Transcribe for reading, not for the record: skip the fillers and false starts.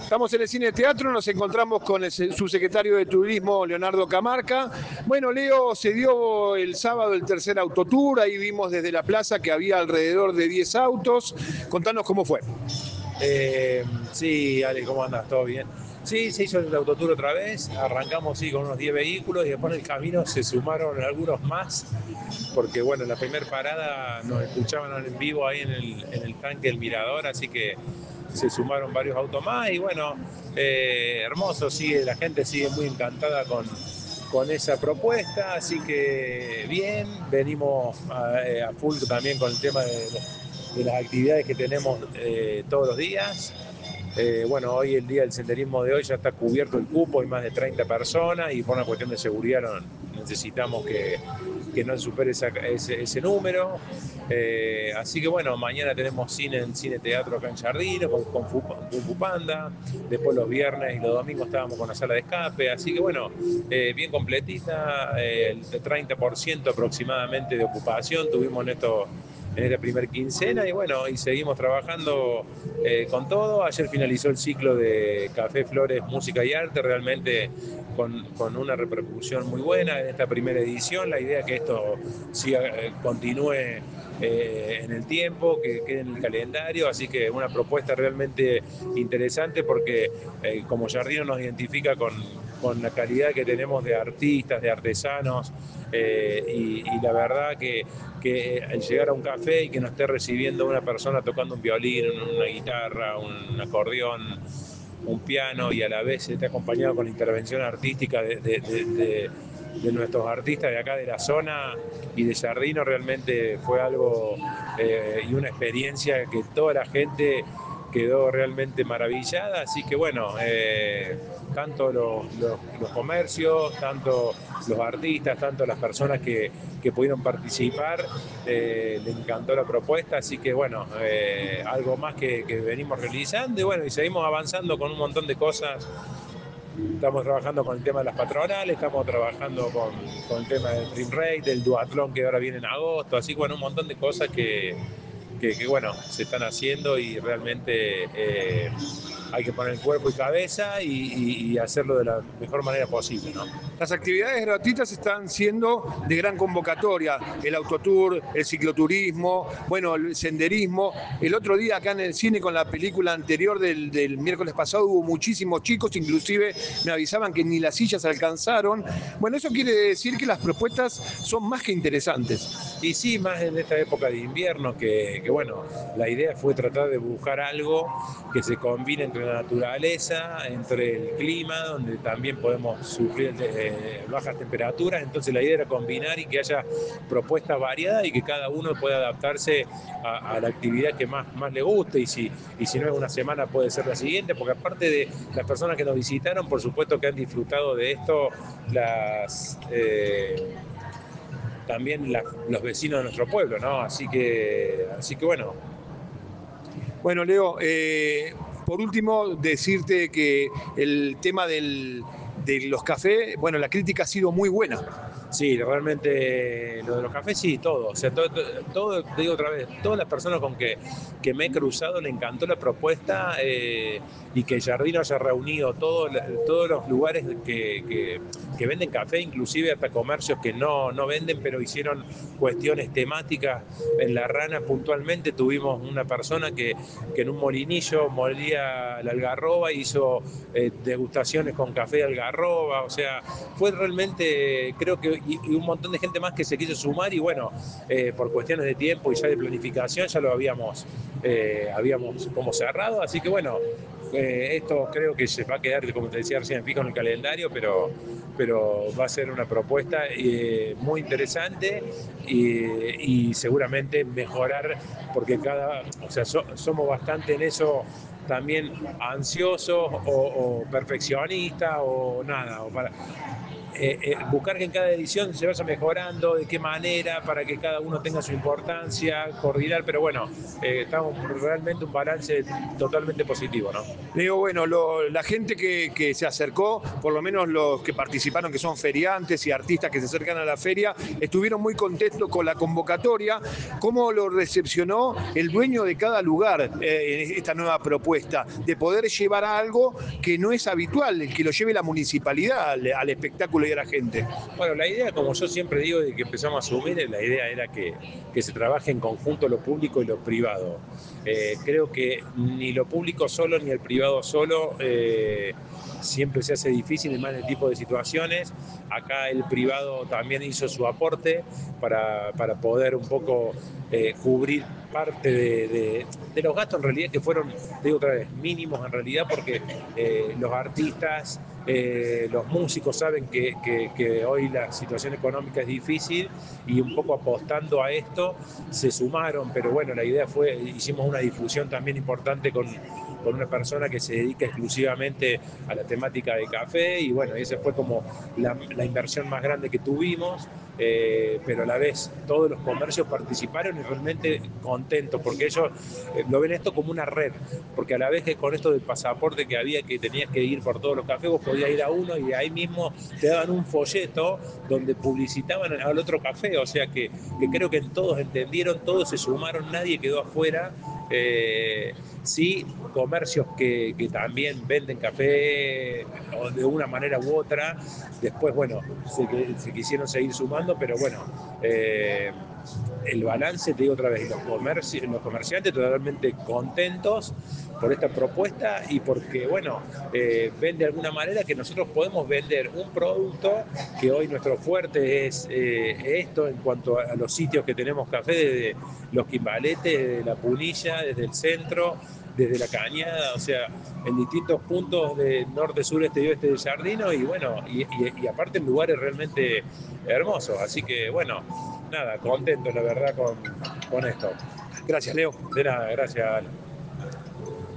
Estamos en el Cine Teatro, nos encontramos con el subsecretario de Turismo, Leonardo Camarca. Bueno, Leo, se dio el sábado el tercer autotour, ahí vimos desde la plaza que había alrededor de 10 autos. Contanos cómo fue. Sí, Ale, ¿cómo andas? ¿Todo bien? Sí, se hizo el autotour otra vez, arrancamos sí, con unos 10 vehículos y después en el camino se sumaron algunos más, porque bueno, en la primera parada nos escuchaban en vivo ahí en el tanque del Mirador, así que se sumaron varios autos más y bueno, hermoso, sigue, la gente sigue muy encantada con esa propuesta, así que bien, venimos a full también con el tema de las actividades que tenemos todos los días. Bueno, hoy el día del senderismo de hoy ya está cubierto el cupo, hay más de 30 personas y por una cuestión de seguridad necesitamos que no supere ese número. Así que bueno, mañana tenemos cine en Cine Teatro acá en Jardines con Kung Fu Panda. Después los viernes y los domingos estábamos con la sala de escape. Así que bueno, bien completita, el 30% aproximadamente de ocupación tuvimos en esta primera quincena y bueno, y seguimos trabajando con todo. Ayer finalizó el ciclo de Café, Flores, Música y Arte, realmente con una repercusión muy buena en esta primera edición. La idea es que esto siga, continúe en el tiempo, que quede en el calendario, así que una propuesta realmente interesante porque como Jardino nos identifica con la calidad que tenemos de artistas, de artesanos, y la verdad que al llegar a un café y que nos esté recibiendo una persona tocando un violín, una guitarra, un acordeón, un piano y a la vez esté acompañado con la intervención artística de nuestros artistas de acá de la zona y de Jardino, realmente fue algo y una experiencia que toda la gente quedó realmente maravillada, así que bueno, tanto los comercios, tanto los artistas, tanto las personas que pudieron participar, le encantó la propuesta, así que bueno, algo más que venimos realizando y bueno, y seguimos avanzando con un montón de cosas. Estamos trabajando con el tema de las patronales, estamos trabajando con el tema del Dream Rate, del duatlón que ahora viene en agosto, así que bueno, un montón de cosas que bueno, se están haciendo y realmente hay que poner cuerpo y cabeza y hacerlo de la mejor manera posible, ¿no? Las actividades gratuitas están siendo de gran convocatoria, el autotour, el cicloturismo, bueno, el senderismo. El otro día acá en el cine con la película anterior del miércoles pasado hubo muchísimos chicos, inclusive me avisaban que ni las sillas alcanzaron. Bueno, eso quiere decir que las propuestas son más que interesantes. Y sí, más en esta época de invierno, que bueno, la idea fue tratar de buscar algo que se combine entre la naturaleza, entre el clima, donde también podemos sufrir bajas temperaturas. Entonces la idea era combinar y que haya propuestas variadas y que cada uno pueda adaptarse a la actividad que más le guste. Y si no es una semana, puede ser la siguiente, porque aparte de las personas que nos visitaron, por supuesto que han disfrutado de esto también los vecinos de nuestro pueblo, ¿no? Así que bueno. Bueno, Leo, por último, decirte que el tema de los cafés, bueno, la crítica ha sido muy buena. Sí, realmente lo de los cafés, sí, todo. O sea, todo, te digo otra vez, todas las personas que me he cruzado le encantó la propuesta y que Jardino haya reunido todos los lugares que venden café, inclusive hasta comercios que no venden, pero hicieron cuestiones temáticas. En La Rana puntualmente tuvimos una persona que en un molinillo molía la algarroba, hizo degustaciones con café de algarroba, o sea, fue realmente, creo que, y un montón de gente más que se quiso sumar y bueno, por cuestiones de tiempo y ya de planificación ya lo habíamos como cerrado, así que bueno, esto creo que se va a quedar, como te decía recién, fijo en el calendario, pero va a ser una propuesta muy interesante y seguramente mejorar, porque o sea, somos bastante en eso también ansiosos o perfeccionistas o nada, buscar que en cada edición se vaya mejorando, de qué manera, para que cada uno tenga su importancia, coordinar, pero bueno, estamos realmente un balance totalmente positivo, ¿no? Digo, bueno, la gente que se acercó, por lo menos los que participaron, que son feriantes y artistas que se acercan a la feria, estuvieron muy contentos con la convocatoria. ¿Cómo lo recepcionó el dueño de cada lugar en esta nueva propuesta? De poder llevar algo que no es habitual, el que lo lleve la municipalidad al espectáculo y a la gente. Bueno, la idea, como yo siempre digo, de que empezamos a asumir, la idea era que se trabaje en conjunto lo público y lo privado. Creo que ni lo público solo ni el privado solo siempre se hace difícil, y más en el tipo de situaciones. Acá el privado también hizo su aporte para poder un poco cubrir parte de los gastos, en realidad, que fueron, digo otra vez, mínimos en realidad, porque los artistas, los músicos saben que hoy la situación económica es difícil, y un poco apostando a esto se sumaron, pero bueno, la idea fue, hicimos una difusión también importante con una persona que se dedica exclusivamente a la temática de café, y bueno, esa fue como la inversión más grande que tuvimos, pero a la vez todos los comercios participaron y realmente contentos, porque ellos lo ven esto como una red, porque a la vez que con esto del pasaporte que tenías que ir por todos los cafés, vos podías ir a uno y ahí mismo te daban un folleto donde publicitaban al otro café, o sea que creo que todos entendieron, todos se sumaron, nadie quedó afuera. Sí, comercios que también venden café de una manera u otra, después, bueno, se quisieron seguir sumando, pero bueno, el balance, te digo otra vez, los comerciantes totalmente contentos por esta propuesta, y porque, bueno, ven de alguna manera que nosotros podemos vender un producto que hoy nuestro fuerte es esto, en cuanto a los sitios que tenemos café, desde los Quimbaletes, desde la Punilla, desde el centro, desde la Cañada, o sea, en distintos puntos de norte, sur, este y oeste de Jardino, y bueno, y aparte en lugares realmente hermosos, así que bueno, nada, contentos la verdad con esto. Gracias, Leo. De nada, gracias.